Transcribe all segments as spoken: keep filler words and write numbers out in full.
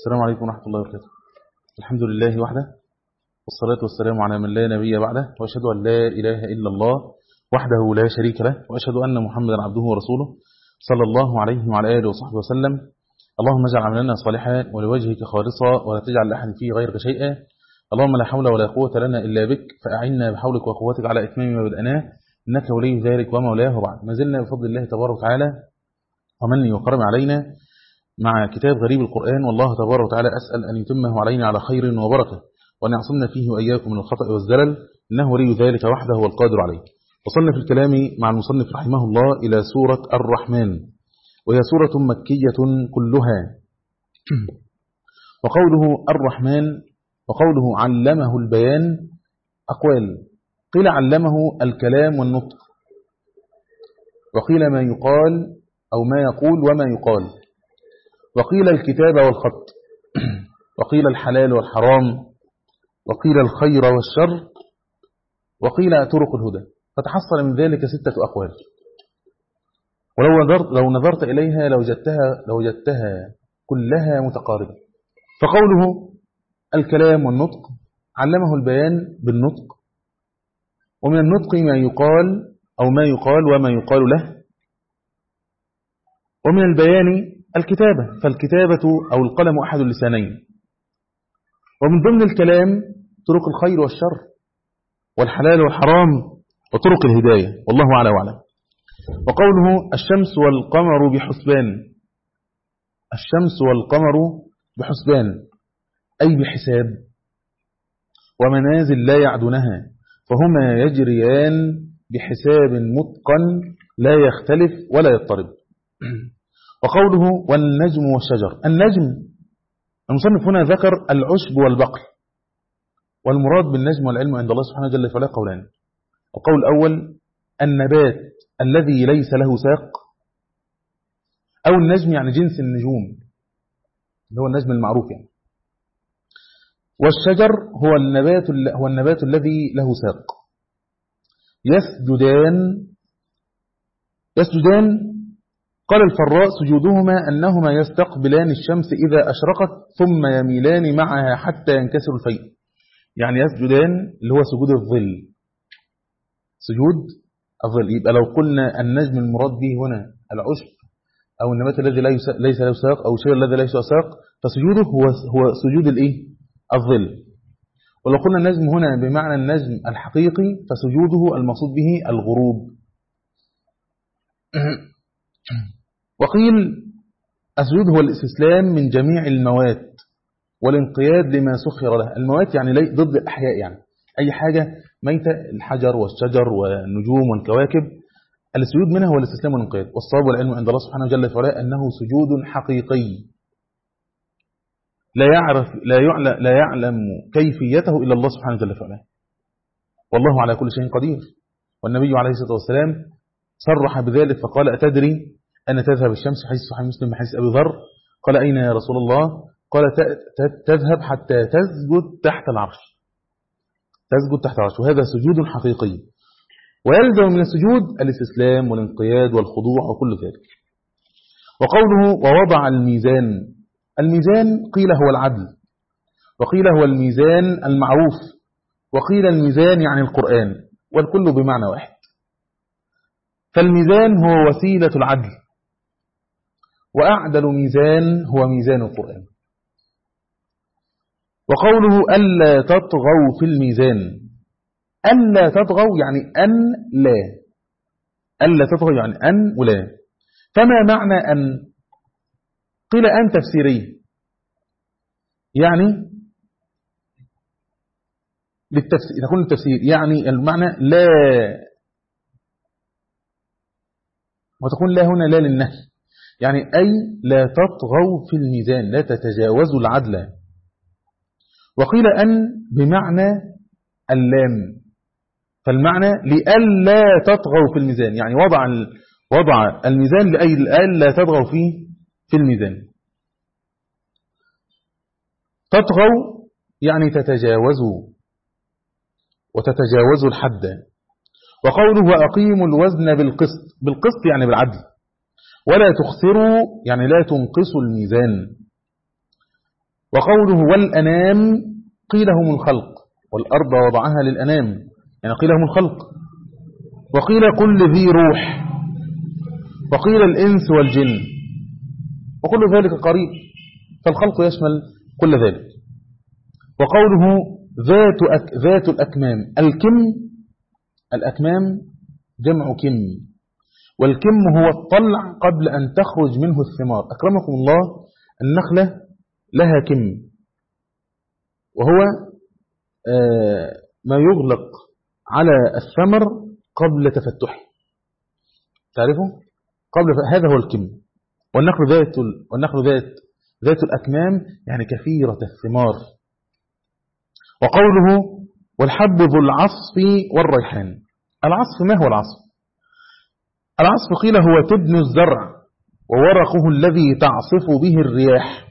السلام عليكم ورحمة الله وبركاته. الحمد لله وحده، والصلاة والسلام على من لا نبي بعده، وأشهد أن لا إله إلا الله وحده لا شريك له، وأشهد أن محمدا عبده ورسوله صلى الله عليه وعلى آله وصحبه وسلم. اللهم اجعل عملنا صالحا ولوجهك خالصا ولا تجعل لأحد فيه غيرك شيئا. اللهم لا حول ولا قوة لنا إلا بك، فأعنا بحولك وقوتك على إتمام ما بدأناه، إنك ولي ذلك ومولاه. وبعد، ما زلنا بفضل الله تبارك وتعالى ومنه وكرم علينا مع كتاب غريب القرآن، والله تبارك وتعالى أسأل أن يتمه علينا على خير وبركة، وأن يعصمنا فيه وإياكم من الخطأ والزلل، إنه ولي ذلك وحده والقادر عليه. وصلنا في الكلام مع المصنف رحمه الله إلى سورة الرحمن، وهي سورة مكية كلها. وقوله الرحمن وقوله علمه البيان أقوال، قيل علمه الكلام والنطق، وقيل ما يقال أو ما يقول وما يقال، وقيل الكتاب والخط، وقيل الحلال والحرام، وقيل الخير والشر، وقيل طرق الهدى. فتحصل من ذلك ستة أقوال، ولو نظرت, لو نظرت إليها لوجدتها, لوجدتها كلها متقاربة. فقوله الكلام والنطق، علمه البيان بالنطق، ومن النطق ما يقال أو ما يقال وما يقال له، ومن البيان الكتابة، فالكتابة أو القلم أحد اللسانين، ومن ضمن الكلام طرق الخير والشر والحلال والحرام وطرق الهداية، والله أعلى وأعلم. وقوله الشمس والقمر بحسبان، الشمس والقمر بحسبان أي بحساب ومنازل لا يعدونها، فهما يجريان بحساب متقن لا يختلف ولا يضطرب. وقوله والنجم والشجر، النجم المصنف هنا ذكر العشب والبقل، والمراد بالنجم والعلم عند الله سبحانه جل وعلا قولان. القول الأول النبات الذي ليس له ساق، أو النجم يعني جنس النجوم اللي هو النجم المعروف يعني. والشجر هو النبات هو النبات الذي له ساق. يسجدان يسجدان قال الفراء سجودهما أنهما يستقبلان الشمس إذا أشرقت ثم يميلان معها حتى ينكسر الفيء. يعني يسجدان اللي هو سجود الظل، سجود الظل. يبقى لو قلنا النجم المراد به هنا العشب أو النبات الذي ليس له ساق أو الشيء الذي ليس له ساق، فسجوده هو هو سجود الايه الظل. ولو قلنا النجم هنا بمعنى النجم الحقيقي، فسجوده المقصود به الغروب. وقيل السجود هو الاستسلام من جميع الموات والانقياد لما سخر له. الموات يعني ضد الأحياء، يعني أي حاجة ميتة، الحجر والشجر والنجوم والكواكب، السجود منها هو الاستسلام والانقياد. والصواب والعلم عند الله سبحانه جل وعلا أنه سجود حقيقي لا يعرف لا يعلم, لا يعلم كيفيته إلا الله سبحانه جل وعلا، والله على كل شيء قدير. والنبي عليه الصلاة والسلام صرح بذلك فقال أتدري أن تذهب الشمس، حيث صحيح مسلم من حديث أبي ذر، قال أين يا رسول الله؟ قال تذهب حتى تسجد تحت العرش، تسجد تحت العرش، وهذا سجود حقيقي. ويلزم من السجود الاستسلام والانقياد والخضوع وكل ذلك. وقوله ووضع الميزان، الميزان قيل هو العدل، وقيل هو الميزان المعروف، وقيل الميزان يعني القرآن، والكل بمعنى واحد. فالميزان هو وسيلة العدل، وأعدل ميزان هو ميزان القرآن. وقوله ألا تطغوا في الميزان، ألا تطغوا يعني أن لا، ألا تطغوا يعني أن ولا. فما معنى أن؟ قيل أن تفسيري، يعني للتفسير، تكون التفسير يعني المعنى لا، وتكون لا هنا لا للنهي، يعني أي لا تطغوا في الميزان، لا تتجاوزوا العدل. وقيل أن بمعنى اللام، فالمعنى لألا تطغوا في الميزان، يعني وضع وضع الميزان لأي لألا تطغوا فيه في الميزان. تطغوا يعني تتجاوزوا وتتجاوزوا الحد. وقوله وأقيموا الوزن بالقسط، بالقسط يعني بالعدل، ولا تخسروا يعني لا تنقصوا الميزان. وقوله والأنام قيل هم الخلق، والأرض وضعها للأنام يعني قيل هم الخلق، وقيل كل ذي روح، وقيل الإنس والجن، وكل ذلك قريب، فالخلق يشمل كل ذلك. وقوله ذات أك ذات الأكمام، الكم الأكمام جمع كم، والكم هو الطلع قبل أن تخرج منه الثمار. أكرمكم الله، النخلة لها كم، وهو آه ما يغلق على الثمر قبل تفتحه، تعرفوا؟ قبل هذا هو الكم. والنخل ذات والنخل ذات ذات الأكمام يعني كثيرة الثمار. وقوله والحب ذو العصف والريحان، العصف ما هو العصف؟ العصف قيل هو تبن الزرع وورقه الذي تعصف به الرياح،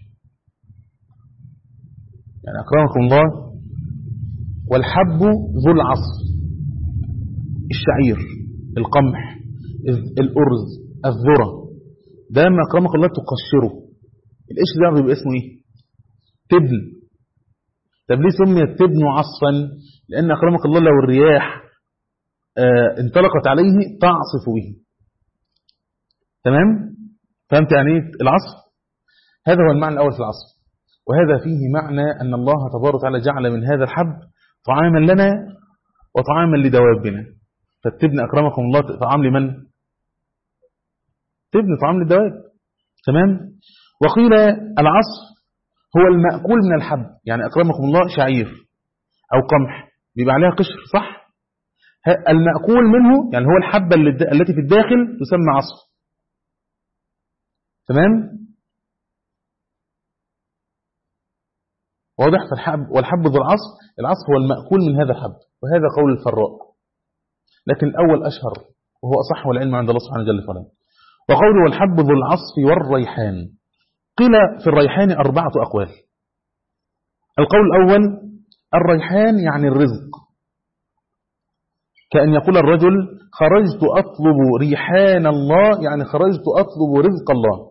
يعني أكرمكم الله. والحب ذو العصف، الشعير، القمح، الأرز، الذرة، ده ما أكرمك الله تقشره، الإيش ده بيبقى اسمه إيه؟ تبن. طب ليه سمي التبن عصفا؟ لأن أكرمك الله لو الرياح آه انطلقت عليه تعصف به. تمام؟ فهمت يعني ايه العصف؟ هذا هو المعنى الأول في العصف، وهذا فيه معنى أن الله تبارك وتعالى جعل من هذا الحب طعاما لنا وطعاما لدوابنا. فالتبن أكرمكم الله طعام لمن؟ تبن طعام للدواب. تمام؟ وقيل العصف هو المأكول من الحب، يعني أكرمكم الله شعير أو قمح بيبقى عليها قشر، صح؟ المأكول منه يعني هو الحبة التي في الداخل تسمى عصف. تمام؟ واضح؟ فالحب والحب ذو العصف، العصف هو المأكول من هذا الحب، وهذا قول الفراء، لكن الأول أشهر وهو أصح والعلم عند الله سبحانه وتعالى. وقوله والحب ذو العصف والريحان، قيل في الريحان أربعة أقوال. القول الأول الريحان يعني الرزق، كأن يقول الرجل خرجت أطلب ريحان الله، يعني خرجت أطلب رزق الله،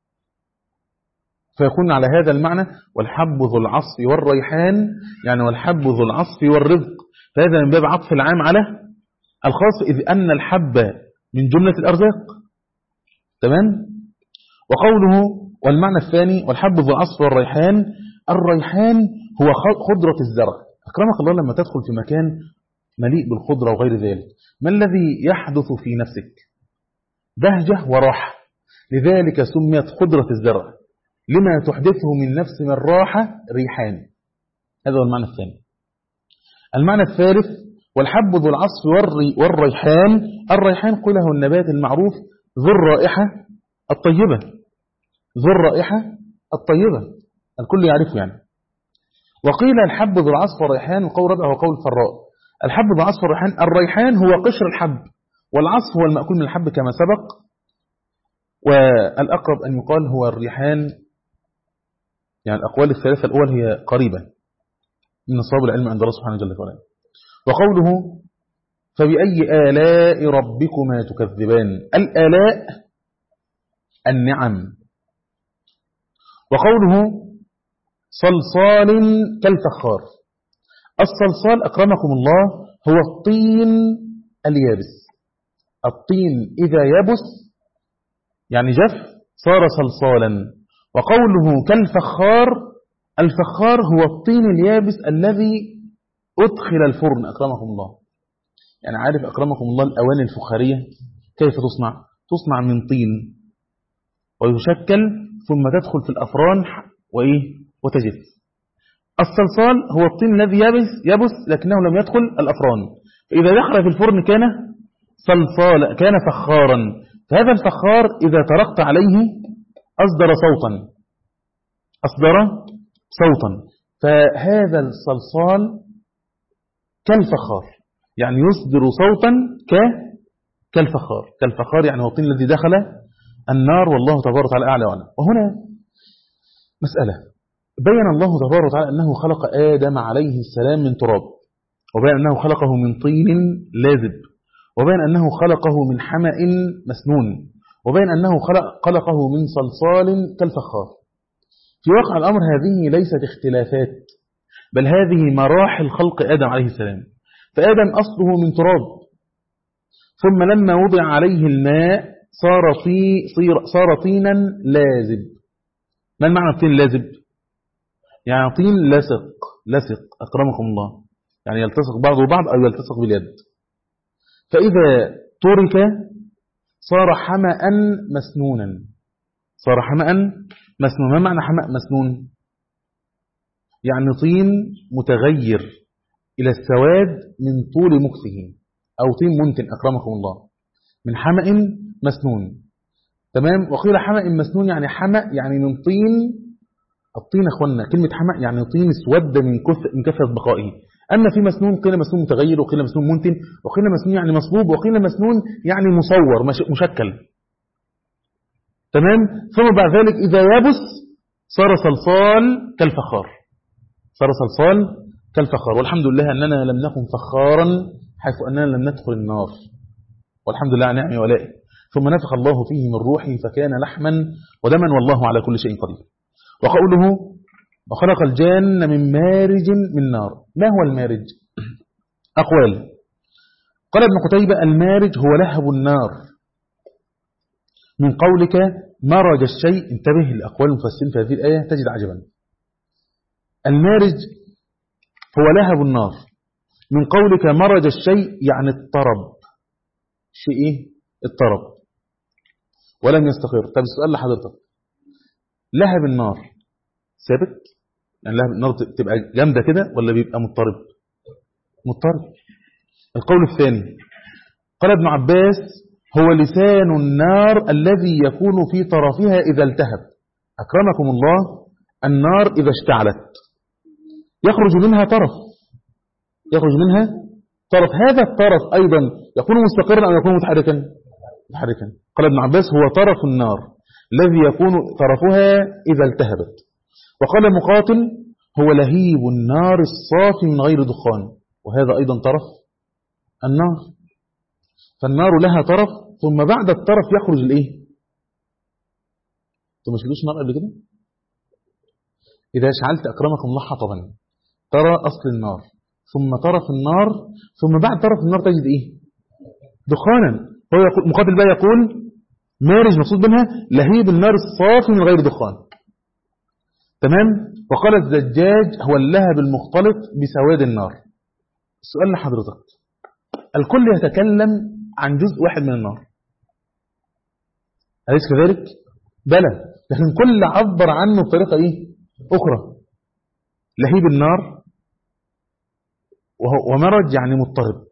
فيكون على هذا المعنى والحب ذو العصف والريحان يعني والحب ذو العصف والرزق، فهذا من باب عطف العام على الخاص، إذ أن الحب من جملة الأرزاق. تمام؟ وقوله والمعنى الثاني والحب ذو العصف والريحان، الريحان هو خضرة الزرع. أكرمك الله، لما تدخل في مكان مليء بالخضرة وغير ذلك، ما الذي يحدث في نفسك؟ بهجة وراحة، لذلك سميت خضرة الزرع، لما تحدثه من نفس من راحة ريحان. هذا هو المعنى الثاني. المعنى الثالث والحب ذو العصف والريحان، الريحان قيله النبات المعروف ذو الرائحة الطيبة، ذو الرائحة الطيبة الكل يعرفه يعني. وقيل الحب ذو العصف والريحان، القول الرابع هو قول الفراء، الحب ذو العصف والريحان، الريحان هو قشر الحب، والعصف هو المأكول من الحب كما سبق، والأقرب أن يقال هو الريحان، يعني الأقوال الثلاثة الأول هي قريبة من صواب العلم عند الله سبحانه وتعالى. وقوله فبأي آلاء ربكما تكذبان، الآلاء النعم. وقوله صلصال كالفخار، الصلصال أكرمكم الله هو الطين اليابس، الطين إذا يبس يعني جف صار صلصالا. وقوله كالفخار، الفخار هو الطين اليابس الذي أدخل الفرن. أكرمكم الله، يعني عارف أكرمكم الله الأواني الفخارية كيف تصنع؟ تصنع من طين ويشكل ثم تدخل في الأفران وإيه وتجف. الصلصال هو الطين الذي يبس, يبس لكنه لم يدخل الأفران، فإذا دخل في الفرن كان صلصال، كان فخارا. فهذا الفخار إذا طرقت عليه أصدر صوتا أصدر صوتا فهذا الصلصال كالفخار، يعني يصدر صوتا ك كالفخار. كالفخار يعني هو الطين الذي دخل النار، والله تبارك وتعالى أعلى وأعلم. وهنا مسألة، بين الله تبارك وتعالى أنه خلق آدم عليه السلام من تراب، وبين أنه خلقه من طين لازب، وبين أنه خلقه من حمأ مسنون، وبين أنه خلق خلقه من صلصال كالفخار. في واقع الأمر هذه ليست اختلافات، بل هذه مراحل خلق آدم عليه السلام. فآدم أصله من تراب، ثم لما وضع عليه الماء صار, طي صار طينا لازب. ما المعنى طين لازب؟ يعني طين لصق، لصق أكرمكم الله، يعني يلتصق بعضه بعض أو يلتصق باليد. فإذا ترك صار حمأ مسنونا، صار حمأ مسنون. ما معنى حمأ مسنون؟ يعني طين متغير إلى السواد من طول مكثه، أو طين منتن أكرمكم الله، من حمأ مسنون. تمام. وقيل حمأ مسنون يعني حمأ يعني من طين. الطين أخوانا كلمة حمأ يعني طين اسود من من كثرة بقائه. أما في مسنون قيل مسنون متغير، وقيل مسنون منتن، وقيل مسنون يعني مصبوب، وقيل مسنون يعني مصور مشكل. تمام. ثم بعد ذلك إذا يبس صار صلصال كالفخار، صار صلصال كالفخار. والحمد لله أننا لم نكن فخارا حيث أننا لم ندخل النار، والحمد لله على نعمه ولائه. ثم نفخ الله فيه من روحه فكان لحما ودما والله على كل شيء قدير. وقوله وخلق الجان من مارج من نار. ما هو المارج؟ أقوال. قال ابن قتيبة المارج هو لهب النار، من قولك مرج الشيء. انتبه لأقوال المفسرين في هذه الآية تجد عجبا. المارج هو لهب النار، من قولك مرج الشيء يعني الطرب، شيء ايه؟ الطرب ولم يستقر. طب السؤال لحضرتك، لهب النار ثابت؟ يعني لهب النار تبقى جامدة كده ولا بيبقى مضطرب؟ مضطرب. القول الثاني قال ابن عباس هو لسان النار الذي يكون في طرفها إذا التهب. أكرمكم الله، النار إذا اشتعلت يخرج منها طرف، يخرج منها طرف. هذا الطرف أيضا يكون مستقرا أو يكون متحركا؟ متحركا. قال ابن عباس هو طرف النار الذي يكون طرفها إذا التهبت. وقال مقاتل هو لهيب النار الصافي من غير دخان، وهذا أيضا طرف النار. فالنار لها طرف ثم بعد الطرف يخرج الايه؟ انتوا مش شفتوش نار قبل كده؟ إذا شعلت أكرمكم الله حطبا ترى أصل النار ثم طرف النار ثم بعد طرف النار تجد إيه؟ دخانا. هو يقول مقابل بقى يقول مارج مقصود منها لهيب النار الصافي من غير دخان. تمام. وقال الزجاج هو اللهب المختلط بسواد النار. السؤال لحضرتك، الكل يتكلم عن جزء واحد من النار، أليس كذلك؟ بلى، لكن كل عبر عنه بطريقة إيه؟ أخرى. لهيب النار ومرج يعني مضطرب.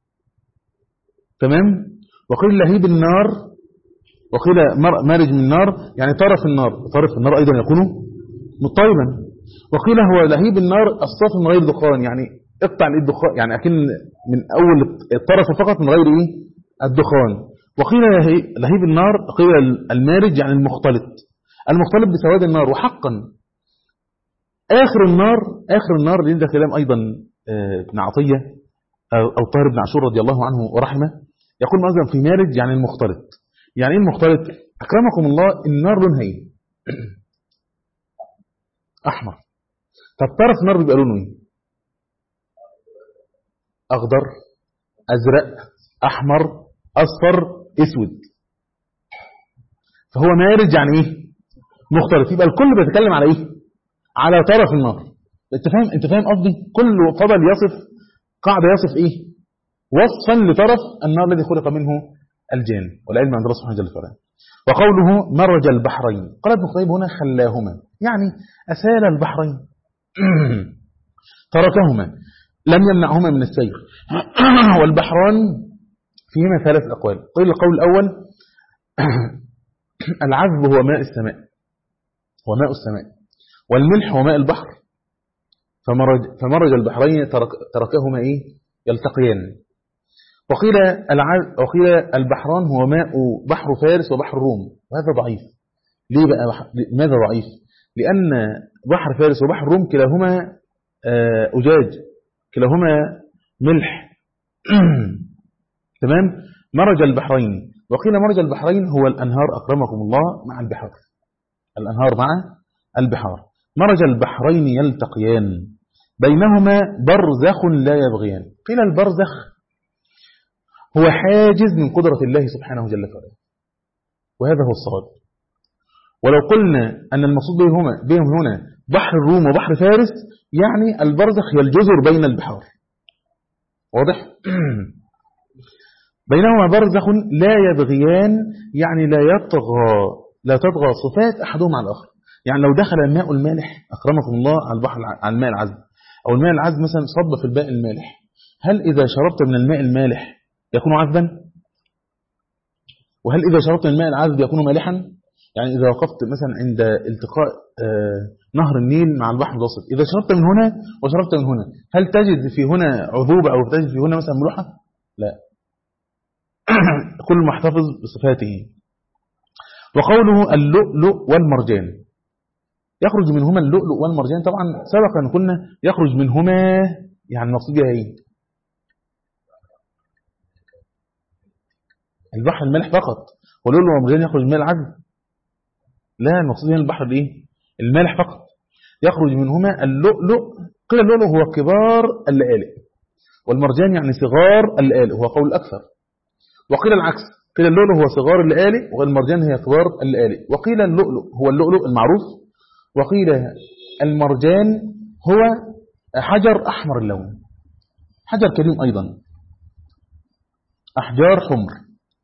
تمام. وقيل لهيب النار وقيل مارج من النار يعني طرف النار، طرف النار أيضا يكون مضطربا. وقيل هو لهيب النار الصافي من غير دخان، يعني اقطع الدخان، يعني أكن من أول الطرف فقط من غير إيه؟ الدخان. وقيل لهيب النار قيل المارج يعني المختلط، المختلط بسواد النار. وحقا آخر النار آخر النار لذا كلام أيضا ابن عطية أو طاهر بن عاشور رضي الله عنه ورحمه، يقول أيضا في مارج يعني المختلط. يعني ايه المختلط؟ أكرمكم الله، النار لونها ايه؟ أحمر. طب طرف النار بيبقى لونه ايه؟ أخضر، أزرق، أحمر، أصفر، أسود. فهو مارج يعني ايه؟ مختلط. يبقى الكل بيتكلم على ايه؟ على طرف النار. انت فاهم انت فاهم قصدي؟ كله فضل يصف قاعدة يصف ايه؟ وصفا لطرف النار الذي خلق منه الجان، والعلم عند الله سبحانه جل وعلا. وقوله مرج البحرين، قال ابن قتيبة هنا خلاهما، يعني أسال البحرين تركهما لم يمنعهما من السير. والبحران فيهما ثلاث أقوال. قيل القول الأول العذب هو ماء السماء وماء السماء، والملح هو ماء البحر، فمرج, فمرج البحرين ترك تركهما إيه؟ يلتقيان. وقيل وقيل البحران هو ماء بحر فارس وبحر الروم، وهذا ضعيف. ليه بقى بح... لماذا ضعيف؟ لأن بحر فارس وبحر الروم كلاهما أجاج، كلاهما ملح. تمام. مرج البحرين. وقيل مرج البحرين هو الأنهار أكرمكم الله مع البحر، الأنهار مع البحار. مرج البحرين يلتقيان بينهما برزخ لا يبغيان. قيل البرزخ هو حاجز من قدرة الله سبحانه جل وعلا، وهذا هو الصواب. ولو قلنا أن المقصود بهما بهم هنا بحر الروم وبحر فارس، يعني البرزخ هي الجزر بين البحار. واضح؟ بينهما برزخ لا يبغيان، يعني لا يطغى لا تطغى صفات أحدهما على الآخر. يعني لو دخل الماء المالح أكرمكم الله على البحر على الماء العذب، أو الماء العذب مثلا صب في الماء المالح، هل إذا شربت من الماء المالح يكون عذبا؟ وهل إذا شربت من الماء العذب يكون مالحا؟ يعني إذا وقفت مثلا عند التقاء نهر النيل مع البحر المتوسط، إذا شربت من هنا وشربت من هنا، هل تجد في هنا عذوبة أو تجد في هنا مثلا ملوحة؟ لا. كل محتفظ بصفاته. وقوله اللؤلؤ والمرجان، يخرج منهما اللؤلؤ والمرجان. طبعا سبق أن قلنا يخرج منهما، يعني المقصود بها ايه؟ البحر المالح فقط. واللؤلؤ والمرجان يخرج من العذب؟ لا، المقصود هنا البحر الايه؟ المالح فقط. يخرج منهما اللؤلؤ، قيل اللؤلؤ هو كبار اللآلئ، والمرجان يعني صغار اللآلئ، هو قول الأكثر. وقيل العكس، قيل اللؤلؤ هو صغار اللآلئ والمرجان هي كبار اللآلئ. وقيل اللؤلؤ هو اللؤلؤ المعروف، وقيل المرجان هو حجر أحمر اللون، حجر كريم أيضا، أحجار حمر.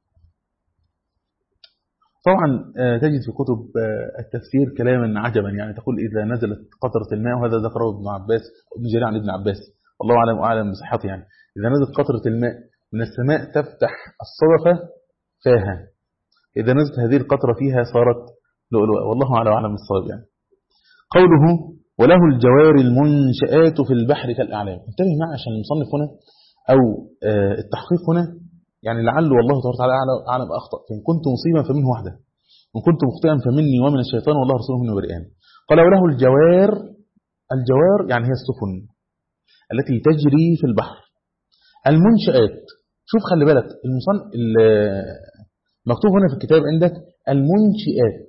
طبعا تجد في كتب التفسير كلاما عجبا، يعني تقول إذا نزلت قطرة الماء، وهذا ذكره ابن عباس ابن جرير عن ابن عباس والله أعلم وأعلم بصحته، يعني إذا نزلت قطرة الماء من السماء تفتح الصدفة فاها، إذا نزلت هذه القطرة فيها صارت لؤلؤة، والله أعلم وأعلم بالصواب. يعني قوله وله الجوار المنشآت في البحر كالأعلام. انتبه معي عشان المصنف هنا أو التحقيق هنا، يعني لعل والله تبارك وتعالى أعلم أخطأ، فإن كنت مصيبا فمنه وحده، وإن كنت مخطئا فمني ومن الشيطان والله رسوله منه بريئان. قال وله الجوار، الجوار يعني هي السفن التي تجري في البحر. المنشآت، شوف خلي بالك المصن مكتوب هنا في الكتاب عندك المنشآت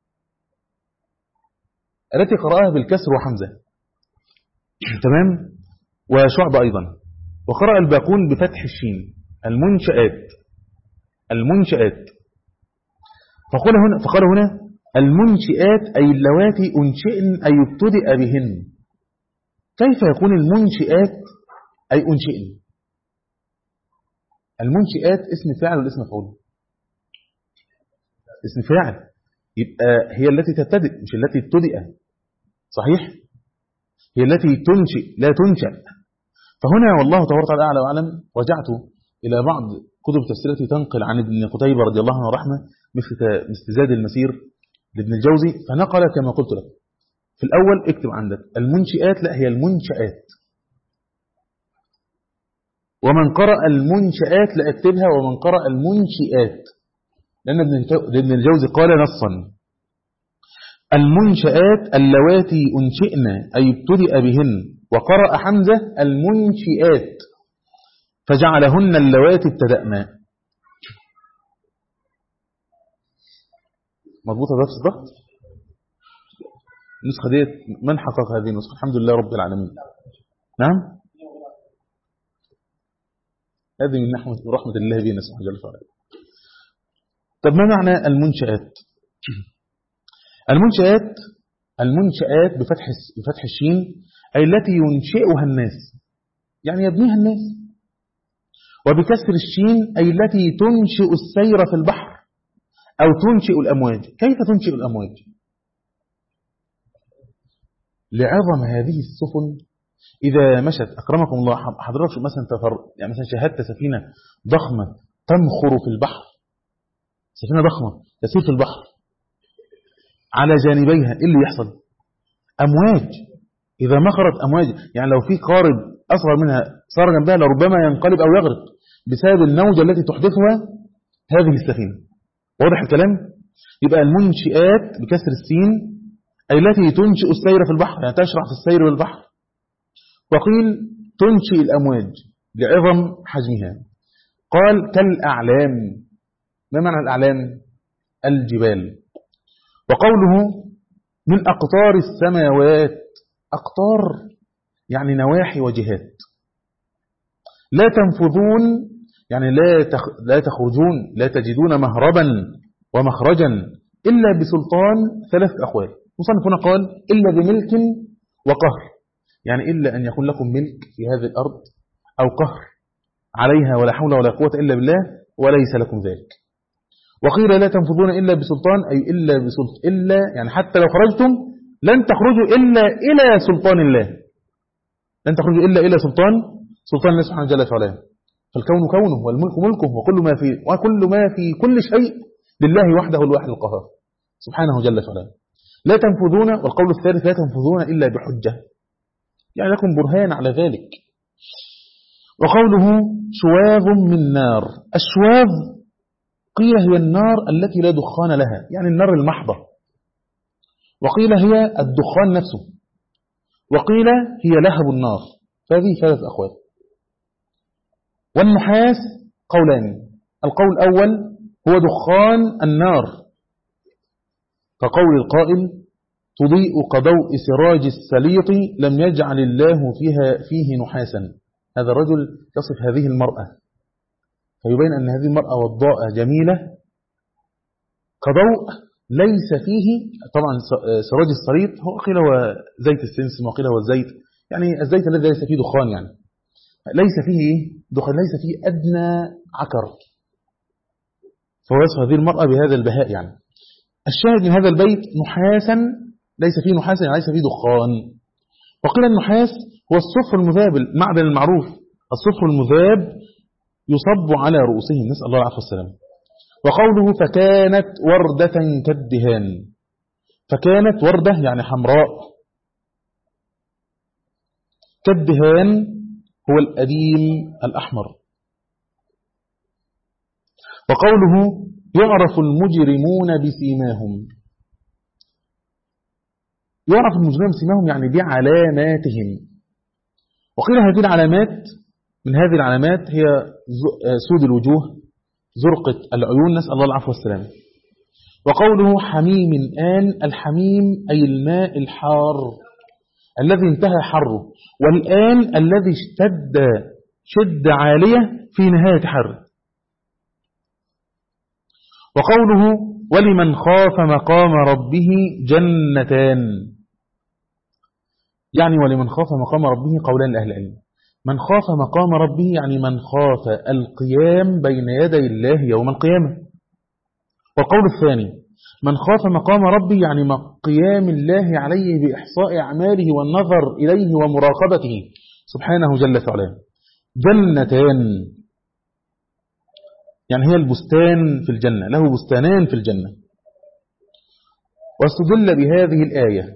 التي قرأها بالكسر وحمزة، تمام، وشعب أيضا، وقرأ الباقون بفتح الشين. المنشآت، المنشآت. فقال هنا فقال هنا المنشآت أي اللواتي أنشئن أي ابتدأ بهن. كيف يكون المنشآت أي أنشئن؟ المنشآت اسم فاعل ولا اسم مفعول؟ اسم فاعل، يبقى هي التي تبتدئ مش التي ابتدأ، صحيح؟ هي التي تنشئ لا تنشأ. فهنا والله تبارك وتعالى أعلى وأعلم رجعت إلى بعض كتب التفسير التي تنقل عن ابن قتيبة رضي الله عنه ورحمه، مثل زاد المسير لابن الجوزي، فنقل كما قلت لك في الأول. اكتب عندك المنشئات، لا هي المنشآت. ومن قرأ المنشآت لا اكتبها ومن قرأ المنشئات، لأن ابن الجوزي قال نصا المنشآت اللواتي أنشئن أي ابتدأ بهن، وقرأ حمزة المنشئات فجعلهن اللواتي ابتدأنا. مضبوطة بنفس الضغط؟ النسخة ديت من حقق هذه النسخة؟ الحمد لله رب العالمين. نعم، هذه من نحو رحمة الله بنا سبحانه وتعالى. طب ما معنى المنشآت؟ المنشآت المنشآت بفتح بفتح الشين أي التي ينشئها الناس، يعني يبنيها الناس. وبكسر الشين أي التي تنشئ السير في البحر أو تنشئ الأمواج. كيف تنشئ الأمواج؟ لعظم هذه السفن إذا مشت، أكرمكم الله، حضرتك مثلا تفر يعني مثلا شاهدت سفينة ضخمة تنخر في البحر، سفينة ضخمة تسير في البحر، على جانبيها إيه اللي يحصل؟ أمواج. إذا مخرت أمواج، يعني لو في قارب أصغر منها صار جنبها لربما ينقلب أو يغرق بسبب الموجة التي تحدثها هذه السفينة. واضح الكلام؟ يبقى المنشئات بكسر السين أي التي تنشئ السير في البحر، يعني تشرع في السير بالبحر. وقيل تنشئ الأمواج لعظم حجمها. قال كالأعلام. ما معنى الأعلام؟ الجبال. وقوله من أقطار السماوات. أقطار يعني نواحي وجهات. لا تنفذون يعني لا لا تخرجون، لا تجدون مهربا ومخرجا إلا بسلطان. ثلاث أقوال. مصنفنا قال إلا بملك وقهر، يعني إلا أن يكون لكم ملك في هذه الأرض أو قهر عليها ولا حول ولا قوة إلا بالله وليس لكم ذلك. وقيل لا تنفذون إلا بسلطان، أي إلا بسلطان، إلا يعني حتى لو خرجتم لن تخرجوا إلا إلى سلطان الله، لن تخرجوا إلا إلى سلطان سلطان الله سبحانه وتعالى وعلا. فالكون كونه والملك ملكه وكل ما في وكل ما في كل شيء لله وحده الواحد القهار سبحانه جل وعلا. لا تنفذون، والقول الثالث لا تنفذون إلا بحجة، يعني لكم برهان على ذلك. وقوله شواظ من نار. الشواظ قيل هي النار التي لا دخان لها، يعني النار المحضة، وقيل هي الدخان نفسه، وقيل هي لهب النار. فهذه ثلاث أقوال. والنحاس قولان. القول الأول هو دخان النار، كقول القائل تضيء كضوء سراج السليط لم يجعل الله فيها فيه نحاسا. هذا الرجل يصف هذه المرأة فيبين أن هذه المرأة وضاءة جميلة كضوء ليس فيه. طبعا سراج السليط هو قيل هو زيت السمسم وقيل هو الزيت، يعني الزيت الذي ليس فيه دخان، يعني ليس فيه دخان، ليس فيه أدنى عكر، فهو يصف هذه المرأة بهذا البهاء. يعني الشاهد من هذا البيت نحاسا، ليس فيه نحاسا يعني ليس فيه دخان. وقيل النحاس هو الصفر المذاب، المعدن المعروف الصفر المذاب يصب على رؤوسهم، نسأل الله العافية والسلام. وقوله فكانت وردة كالدهان. فكانت وردة يعني حمراء، كالدهان هو الأديم الأحمر. وقوله يعرف المجرمون بسيماهم. يعرف المجرمون بسيماهم يعني بعلاماتهم. وقيل هذه العلامات، من هذه العلامات هي سود الوجوه، زرقة العيون، نسأل الله العفو والسلام. وقوله حميم آن. الحميم أي الماء الحار الذي انتهى حره، والآن الذي اشتد شد عالية في نهاية حره. وقوله ولمن خاف مقام ربه جنتان، يعني ولمن خاف مقام ربه قولان لأهل العلم. من خاف مقام ربه يعني من خاف القيام بين يدي الله يوم القيامة. والقول الثاني من خاف مقام ربه يعني قيام الله عليه بإحصاء أعماله والنظر إليه ومراقبته سبحانه جل وعلا. جنتان يعني هي البستان في الجنة، له بستانان في الجنة. واستدل بهذه الآية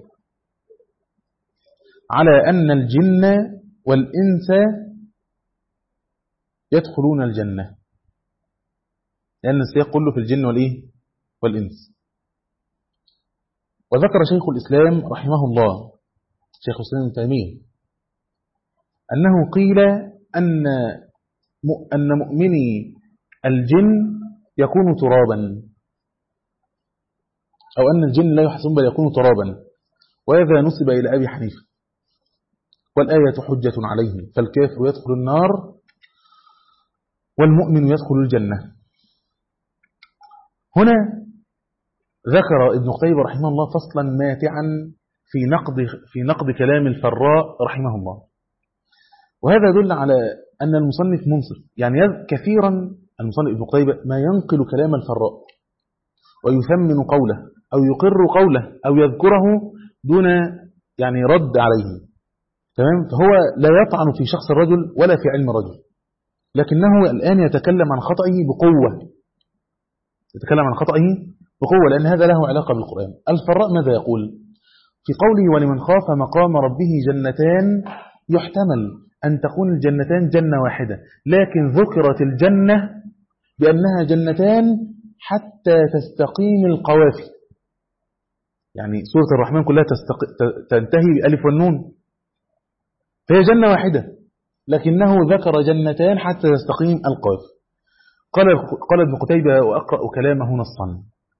على أن الجن والإنس يدخلون الجنة، لأن السياق كله في الجن والإيه والإنس. وذكر شيخ الإسلام رحمه الله شيخ الإسلام ابن تيمية أنه قيل أن أن مؤمني الجن يكون ترابا، أو أن الجن لا يحسن بل يكون ترابا، وهذا نسب إلى أبي حنيفة. والآية حجة عليهم، فالكافر يدخل النار والمؤمن يدخل الجنة. هنا ذكر ابن قتيبة رحمه الله فصلا ماتعا في نقد في نقد كلام الفراء رحمه الله، وهذا يدل على أن المصنف منصف. يعني كثيرا المصنف ابن قتيبة ما ينقل كلام الفراء ويثمن قوله أو يقر قوله أو يذكره دون يعني رد عليه، تمام؟ فهو لا يطعن في شخص الرجل ولا في علم الرجل، لكنه الآن يتكلم عن خطئه بقوة، يتكلم عن خطئه بقوة، لأن هذا له علاقة بالقرآن. الفراء ماذا يقول في قوله ولمن خاف مقام ربه جنتان؟ يحتمل أن تكون الجنتان جنة واحدة، لكن ذكرت الجنة بأنها جنتان حتى تستقيم القوافي، يعني سورة الرحمن كلها تستق... تنتهي بألف والنون، فهي جنة واحدة لكنه ذكر جنتان حتى تستقيم القوافي. قال قال ابن قتيبة وأقرأ كلامه نصا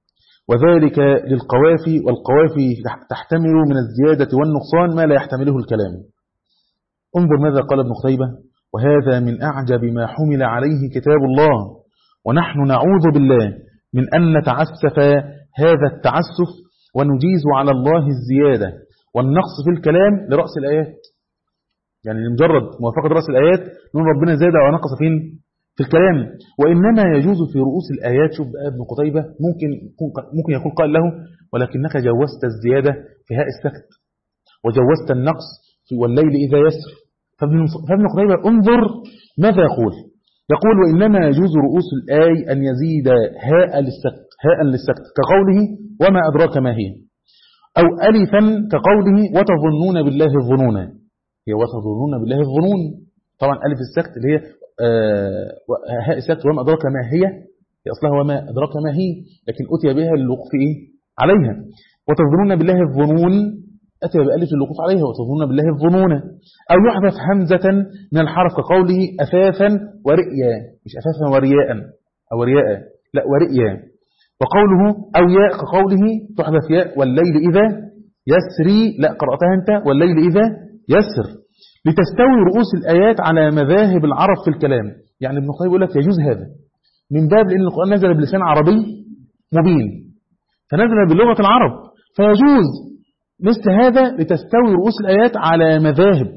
وذلك للقوافي، والقوافي تحتمل من الزيادة والنقصان ما لا يحتمله الكلام. انظر ماذا قال ابن قتيبة: وهذا من أعجب ما حمل عليه كتاب الله، ونحن نعوذ بالله من أن نتعسف هذا التعسف ونجيز على الله الزيادة والنقص في الكلام لرأس الآيات. يعني لمجرد موافقة رأس الآيات نقول ربنا زاد أو نقص فين؟ في الكلام. وإنما يجوز في رؤوس الآيات. شوف بقى ابن قتيبة ممكن ممكن يكون قال له: ولكنك جوزت الزيادة في هاء السكت وجوزت النقص في والليل إذا يسر. فابن قتيبة انظر ماذا يقول. يقول: وإنما يجوز رؤوس الآي أن يزيد هاء للسكت هاء للسكت كقوله وما أدراك ما هي، أو ألفا كقوله وتظنون بالله الظنون. هي وتظنون بالله الظنون، طبعا ألف السكت اللي هي آه هاء السكت وما أدراك ما هي، هي أصلها وما أدراك ما هي، لكن أتي بها اللقف إيه عليها. وتظنون بالله الظنون أتي بألف اللقف عليها، وتظنون بالله الظنون. أو يحذف همزة من الحرف كقوله أفافا ورئيا، مش أفافا ورياء أو رياء، لا ورئيا. وقوله أو ياء كقوله تحذف ياء والليل إذا يسري، لا قرأتها أنت والليل إذا يسر، لتستوي رؤوس الآيات على مذاهب العرب في الكلام. يعني ابن قتيبة يقول لك يجوز هذا من باب لأن القرآن نزل بلسان عربي مبين، فنزل بلغة العرب، فيجوز مثل هذا لتستوي رؤوس الآيات على مذاهب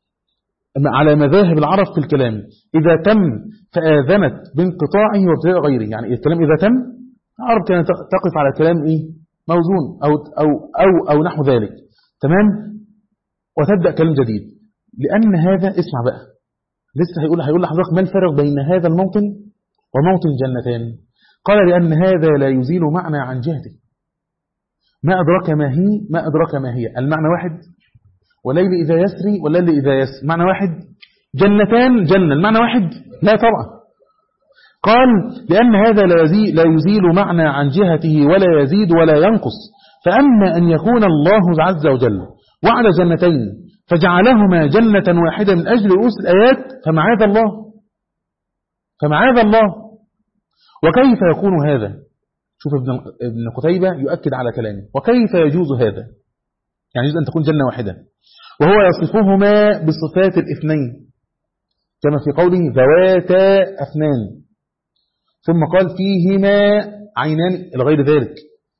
على مذاهب العرب في الكلام. إذا تم فآذنت بانقطاعه وابتداء غيره. يعني الكلام إذا تم العرب كانت تقف على كلام إيه موزون أو, أو, أو, أو نحو ذلك، تمام، وتبدأ كلام جديد. لأن هذا اسمع بقى لسه هيقول هيقول لحضرتك ما الفرق بين هذا الموطن وموطن جنتين. قال: لأن هذا لا يزيل معنى عن جهته. ما أدراك ما هي ما أدراك ما هي المعنى واحد، والليل إذا يسري والليل إذا يسري معنى واحد. جنتان جنة المعنى واحد؟ لا طبعا. قال: لأن هذا لا يزيل, لا يزيل معنى عن جهته ولا يزيد ولا ينقص. فأما أن يكون الله عز وجل وعد جنتين فجعلهما جنة واحدة من أجل رؤوس الآيات فمعاذ الله فمعاذ الله وكيف يكون هذا؟ شوف ابن قتيبة يؤكد على كلامه. وكيف يجوز هذا؟ يعني يجوز أن تكون جنة واحدة وهو يصفهما بصفات الاثنين كما في قوله ذواتا أفنان، ثم قال فيهما عينان إلى غير ذلك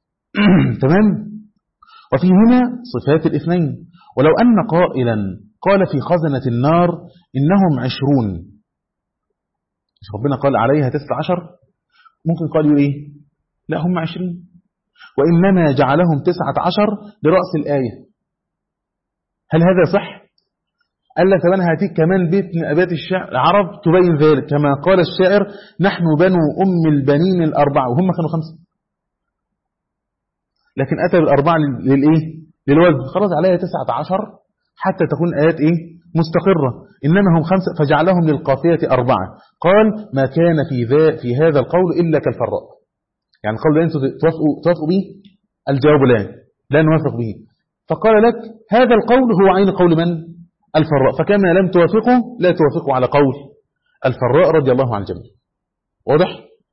تمام، وفيهما صفات الاثنين. ولو أن قائلا قال في خزنة النار إنهم عشرون، مش ربنا قال عليها تسع عشر، ممكن قال يقول إيه؟ لا هم عشرين، وإنما جعلهم تسعة عشر لرأس الآية. هل هذا صح؟ قال لك طب انا هاتيك كمان بيت من أبيات الشعر العرب تبين ذلك، كما قال الشاعر نحن بنو أم البنين الأربعة، وهم كانوا خمسة، لكن أتى بالأربعة للإيه؟ للوزن، خرج عليها تسعة عشر حتى تكون آيات إيه؟ مستقرة. إنما هم خمسة فجعلهم للقافية أربعة. قال ما كان في, ذا في هذا القول إلا كالفراء. يعني القول ده أنتم توافقوا, توافقوا به؟ الجواب لا لا نوافق به. فقال لك هذا القول هو عين قول من؟ الفراء، فكما لم توافقه لا توافقه على قول الفراء رضي الله عن الجميع. واضح؟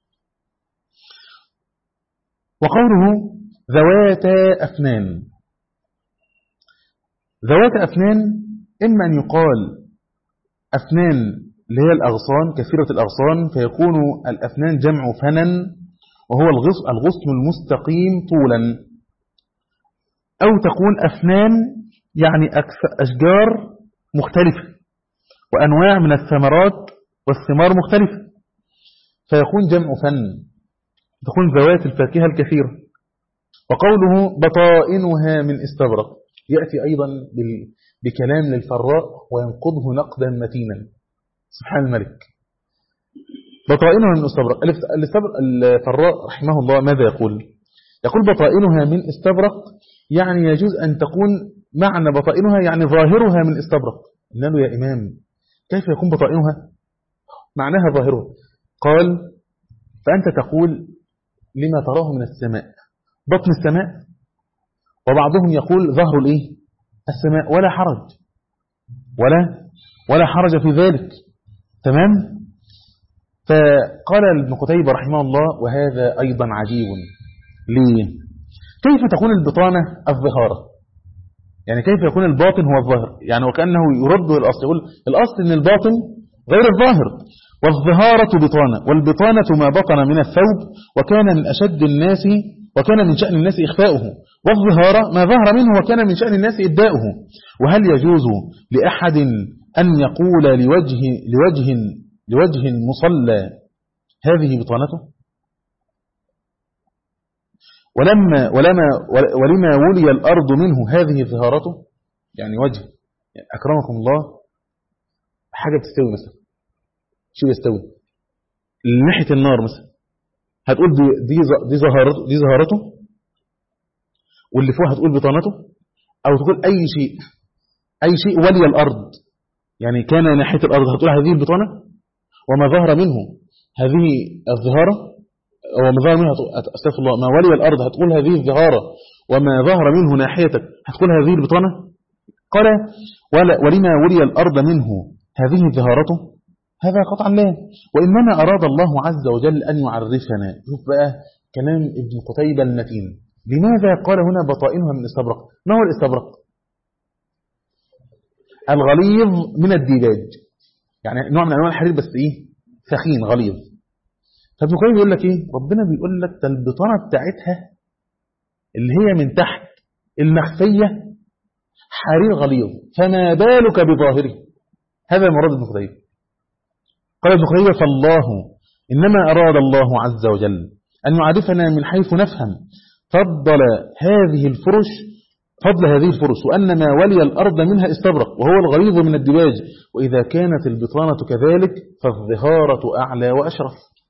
وقوله ذوات أفنان، ذوات أفنان إما أن يقال أفنان اللي هي الأغصان كثيرة الأغصان، فيكون الأفنان جمع فنن وهو الغصن المستقيم طولا، أو تكون أفنان يعني أشجار مختلفة وأنواع من الثمرات والثمار مختلفة، فيكون جمع فن، تكون ذوات الفاكهة الكثيرة. وقوله بطائنها من استبرق يأتي أيضا بكلام للفراء وينقضه نقدا متينا سبحان الملك. بطائنها من استبرق، الفراء رحمه الله ماذا يقول؟ يقول بطائنها من استبرق يعني يجوز أن تكون معنى بطائنها يعني ظاهرها من استبرق. قلنا له يا إمام كيف يكون بطائنها معناها ظاهرها؟ قال فأنت تقول لما تراه من السماء بطن السماء، وبعضهم يقول ظهر الإيه؟ السماء، ولا حرج ولا ولا حرج في ذلك، تمام. فقال ابن قتيبة رحمه الله وهذا أيضا عجيب، ليه؟ كيف تكون البطانة الظهارة؟ يعني كيف يكون الباطن هو الظاهر؟ يعني وكأنه يرد الأصل، يقول الأصل أن الباطن غير الظاهر، والظهارة بطانة، والبطانة ما بطن من الثوب، وكان من أشد الناس وكان من شأن الناس إخفاؤه، والظهارة ما ظهر منه وكان من شأن الناس إبداؤه. وهل يجوز لأحد أن يقول لوجه لوجه لوجه مصلى هذه بطانته؟ ولما ولما ولما ولي الأرض منه هذه ظهارته، يعني وجه، يعني أكرمكم الله، حاجة بتستوي مثلا، شيء يستوي ناحية النار مثلا، هتقول دي دي دي ظهارته دي ظهارته واللي فوق هتقول بطانته، أو تقول أي شيء أي شيء ولي الأرض، يعني كان ناحية الأرض هتقول هذه البطانة، وما ظهر منه هذه الظهارة، وما ظهر منه أستغفر الله، ما ولي الأرض هتقول هذه الظهارة، وما ظهر منه ناحيتك هتقول هذه البطانة. قال ولما ولي الأرض منه هذه ظهارته، هذا قطعا لا، وإنما أراد الله عز وجل أن يعرفنا. شوف بقى كلام ابن قتيبة المتين، لماذا قال هنا بطائنها من استبرق؟ ما هو الاستبرق؟ الغليظ من الديباج، يعني نوع من أنواع الحرير بس إيه؟ ثخين غليظ. فابن قتيبة يقول لك إيه؟ ربنا بيقول لك ده البطانة بتاعتها اللي هي من تحت المخفية حرير غليظ، فما بالك بظاهره؟ هذا مراد ابن قتيبة. قال ابن قتيبة فالله إنما أراد الله عز وجل أن يعرفنا من حيث نفهم فضل هذه الفرش فضل هذه الفرش، وأن ما ولي الأرض منها استبرق وهو الغليظ من الدباج، وإذا كانت البطانة كذلك فالظهارة أعلى وأشرف.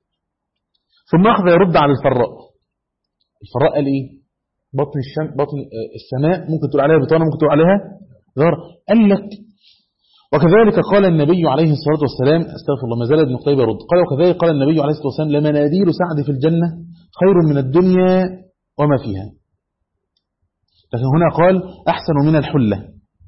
ثم أخذ يرد على الفراء. الفراء قال إيه؟ بطن الشم بطن السماء ممكن تقول عليها بطانة، ممكن تقول عليها ظهر. قال لك وكذلك قال النبي عليه الصلاة والسلام، استغفر الله، ما زال ابن قتيبة يرد، قال وكذلك قال النبي عليه الصلاة والسلام لمناديل سعد في الجنة خير من الدنيا وما فيها. لكن هنا قال أحسن من الحلة،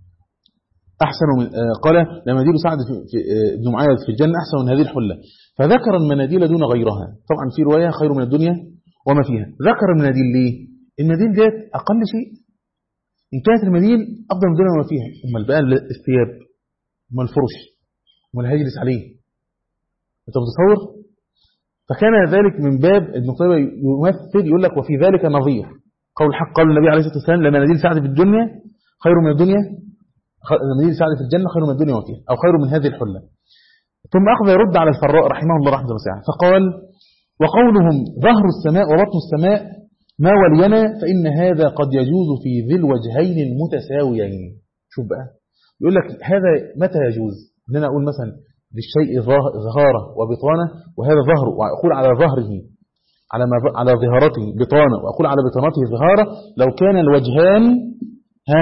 أحسن من قال لمناديل سعد في ابن معاذ في الجنة أحسن من هذه الحلة، فذكر المناديل دون غيرها. طبعا في رواية خير من الدنيا وما فيها. ذكر المناديل ليه؟ المناديل جاءت أقل شيء، إن كانت المناديل أفضل من الدنيا وما فيها، أما بقى الثياب، أما الفرش، أما اللي هيجلس عليه، أنت متصور؟ فكان ذلك من باب ابن قتيبة يمثل، يقول لك وفي ذلك نظير قول الحق، قال النبي عليه الصلاة والسلام لمناديل سعد في الدنيا خير من الدنيا، لمناديل سعد في الجنة خير من الدنيا وما فيها، أو خير من هذه الحلة. ثم أخذ يرد على الفراء رحمه الله رحمة واسعة، فقال وقولهم ظهر السماء وبطن السماء ما ولينا، فإن هذا قد يجوز في ذي الوجهين المتساويين. شوف بقى يقول لك هذا متى يجوز ان انا اقول مثلا للشيء ظهارة وبطانة، وهذا ظهره، واقول على ظهره على ما على ظهارته بطانة، واقول على بطانته ظهارة، لو كان الوجهان ها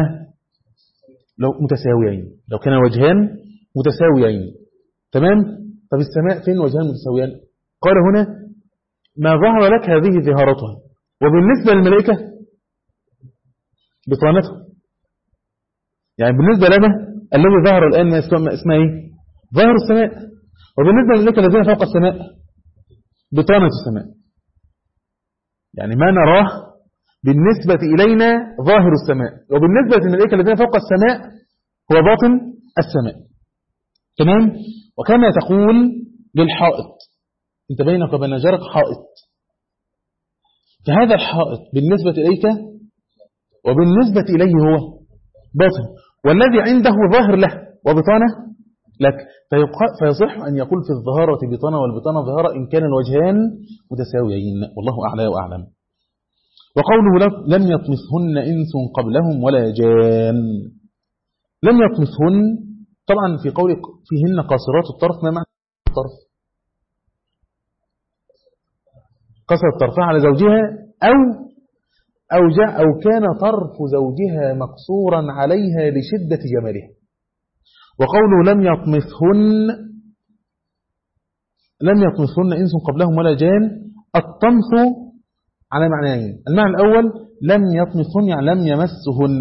لو متساويين، لو كان الوجهان متساويين. تمام. طب السماء فين وجهان متساويان؟ قال هنا ما ظهر لك هذه ظهارتها، وبالنسبة للملائكة بطانته، يعني بالنسبة لنا الذي ظهر الآن ما اسمه ايه؟ ظهر السماء. وبالنسبة للملائكة الذين فوق السماء بطانة السماء، يعني ما نراه بالنسبة إلينا ظاهر السماء، وبالنسبة للملائكة الذين فوق السماء هو باطن السماء. تمام. وكما تقول للحائط، انت بينك وبين جارك حائط، فهذا الحائط بالنسبة إليك وبالنسبة إليه هو باطن، والذي عنده ظاهر له وبطانة لك، فيصح أن يقول في الظهارة بطانة والبطانة ظهارة إن كان الوجهان متساويين، والله أعلى وأعلم. وقوله لم يطمثهن إنس قبلهم ولا جان، لم يطمثهن طبعا في قول فيهن قاصرات الطرف، ما معنى الطرف؟ قصر طرفها على زوجها، أو أو, جاء أو كان طرف زوجها مقصورا عليها لشدة جمالها. وقوله لم يطمثهن لم يطمثهن إنس قبلهم ولا جان، الطمث على معنيين. المعنى الأول لم يطمثهن يعني لم يمسهن،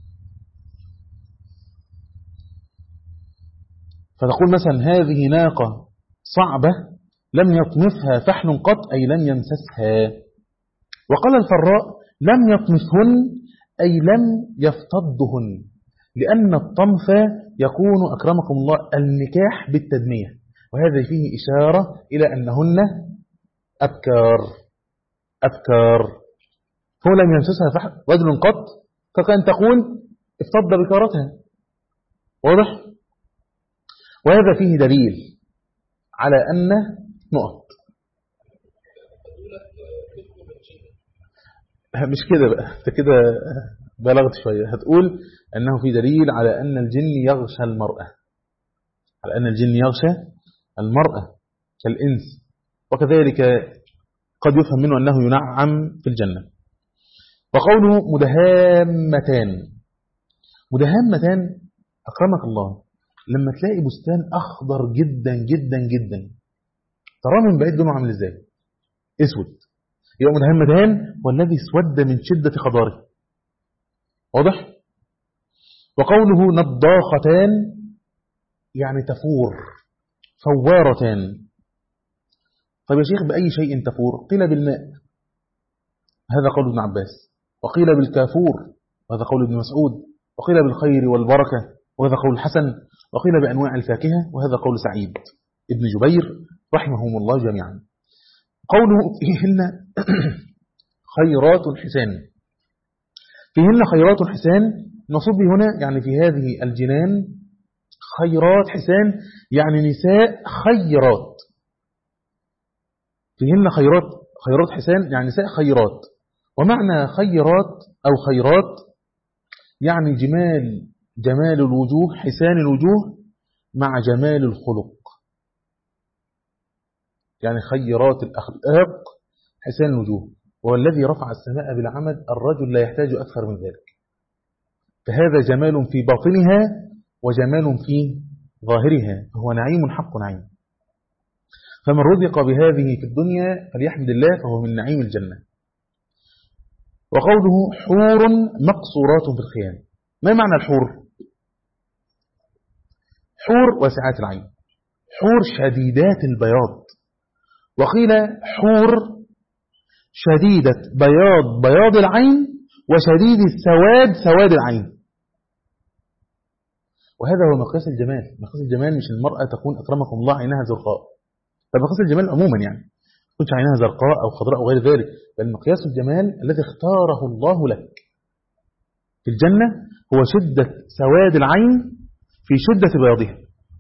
فتقول مثلا هذه ناقة صعبة لم يطمثها فحل قط، أي لم يمسسها. وقال الفراء لم يطمثهن أي لم يفتضهن، لأن الطمث يكون أكرمكم الله النكاح بالتدمية، وهذا فيه إشارة إلى أنهن أبكار أبكار هو لم يمسسها رجل قط، كأن تقول افتض بكارتها. واضح؟ وهذا فيه دليل على أن نقط مش كده بقى، انت كده بلغت شوية. هتقول أنه في دليل على أن الجن يغشى المرأة، على أن الجن يغشى المرأة كالإنس، وكذلك قد يفهم منه أنه ينعم في الجنة. وقوله مدهامتان، مدهامتان أكرمك الله لما تلاقي بستان أخضر جدا جدا جدا، ترى من بعيد لونه عامل إزاي؟ اسود، يبقى مدهامتان والذي اسود من شدة خضاره. واضح؟ وقوله نضاختان يعني تفور، فوارتان. طيب يا شيخ بأي شيء تفور؟ قيل بالماء، هذا قول ابن عباس، وقيل بالكافور، وهذا قول ابن مسعود، وقيل بالخير والبركة، وهذا قول الحسن، وقيل بأنواع الفاكهة، وهذا قول سعيد ابن جبير رحمهم الله جميعا. قوله فيهن خيرات حسان، فيهن خيرات حسان نصب هنا يعني في هذه الجنان خيرات حسان يعني نساء خيرات، فيهن خيرات خيرات حسان يعني نساء خيرات. ومعنى خيرات أو خيرات يعني جمال جمال الوجوه، حسان الوجوه مع جمال الخلق، يعني خيرات الأخلاق حسان الوجوه. وهو الذي رفع السماء بالعمد، الرجل لا يحتاج أكثر من ذلك. فهذا جمال في باطنها وجمال في ظاهرها، فهو نعيم حق نعيم. فمن رزق بهذه في الدنيا فليحمد الله، فهو من نعيم الجنة. وقوله حور مقصورات في الخيام، ما معنى الحور؟ حور واسعات العين، حور شديدات البياض، وقيل حور شديدة بياض بياض العين وشديد السواد سواد العين. وهذا هو مقياس الجمال. مقياس الجمال مش المرأة تكون أكرمكم الله عينها زرقاء، فمقياس الجمال عموما يعني تكونش عينها زرقاء أو خضراء أو غير ذلك، بل مقياس الجمال الذي اختاره الله لك في الجنة هو شدة سواد العين في شدة بياضها.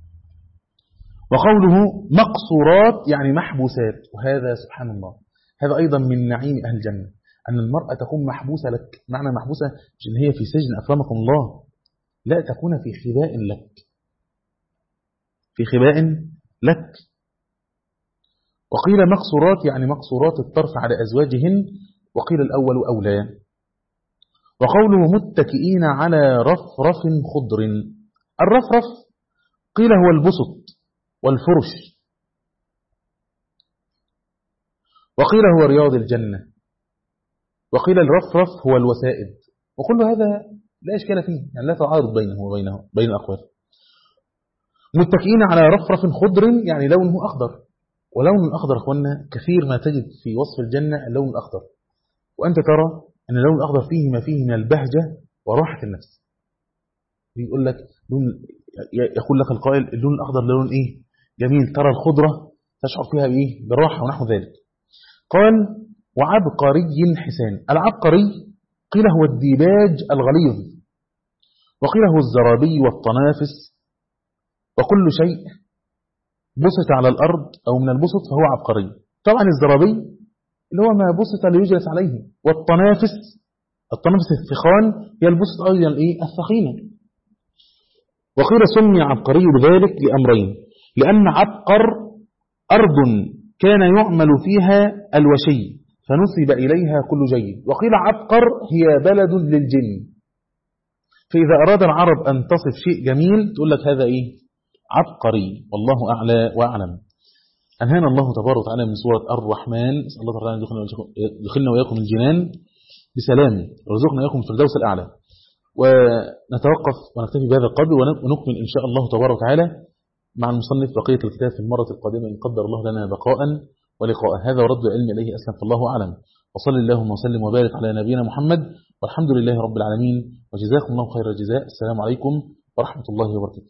وقوله مقصورات يعني محبوسات، وهذا سبحان الله هذا أيضا من نعيم أهل الجنة، أن المرأة تكون محبوسة لك. معنى محبوسة مش إن هي في سجن أكرمكم الله، لا، تكون في خباء لك، في خباء لك. وقيل مقصورات يعني مقصورات الطرف على أزواجهن، وقيل الأول أولى. وقوله متكئين على رفرف خضر، الرفرف قيل هو البسط والفرش، وقيل هو رياض الجنة، وقيل الرفرف هو الوسائد، وكل هذا لا إشكال فيه، يعني لا تعارض بينه وبينه بين الأقوال. متكئين على رفرف خضر يعني لونه أخضر، ولون الأخضر أخوانا كثير ما تجد في وصف الجنة اللون الأخضر، وأنت ترى أن اللون الأخضر فيه ما فيه من البهجة وراحة النفس. يقول لك لون، يقول لك القائل اللون الأخضر لون إيه جميل، ترى الخضرة تشعر فيها بإيه بالراحة ونحو ذلك. قال وعبقري حسان، العبقري قيل هو الديباج الغليظ، وقيل هو الزرابي والطنافس، وكل شيء بسط على الأرض أو من البسط فهو عبقري. طبعا الزرابي اللي هو ما بسط ليجلس عليه، والطنافس الطنافس الثخان هي البسط أيضا الإيه الثخينة. وقيل سمي عبقري بذلك لأمرين، لأن عبقر أرض كان يعمل فيها الوشي فنسب إليها كل جيد، وقيل عبقر هي بلد للجن. فإذا أراد العرب أن تصف شيء جميل تقول لك هذا إيه عبقري، والله أعلى وأعلم. أنهانا الله تبارك وتعالى من سورة الرحمن، نسأل الله تعالى أن يدخلنا وإياكم الجنان بسلام، ورزقنا إياكم في الفردوس الأعلى. ونتوقف ونكتفي بهذا القدر، ونكمل إن شاء الله تبارك وتعالى مع المصنف بقية الكتاب في المرة القادمة إن قدر الله لنا بقاء ولقاء. هذا ورد العلم إليه أسلم، فالله أعلم. وصل اللهم وسلم وبارك على نبينا محمد، والحمد لله رب العالمين، وجزاكم الله خير الجزاء. السلام عليكم ورحمة الله وبركاته.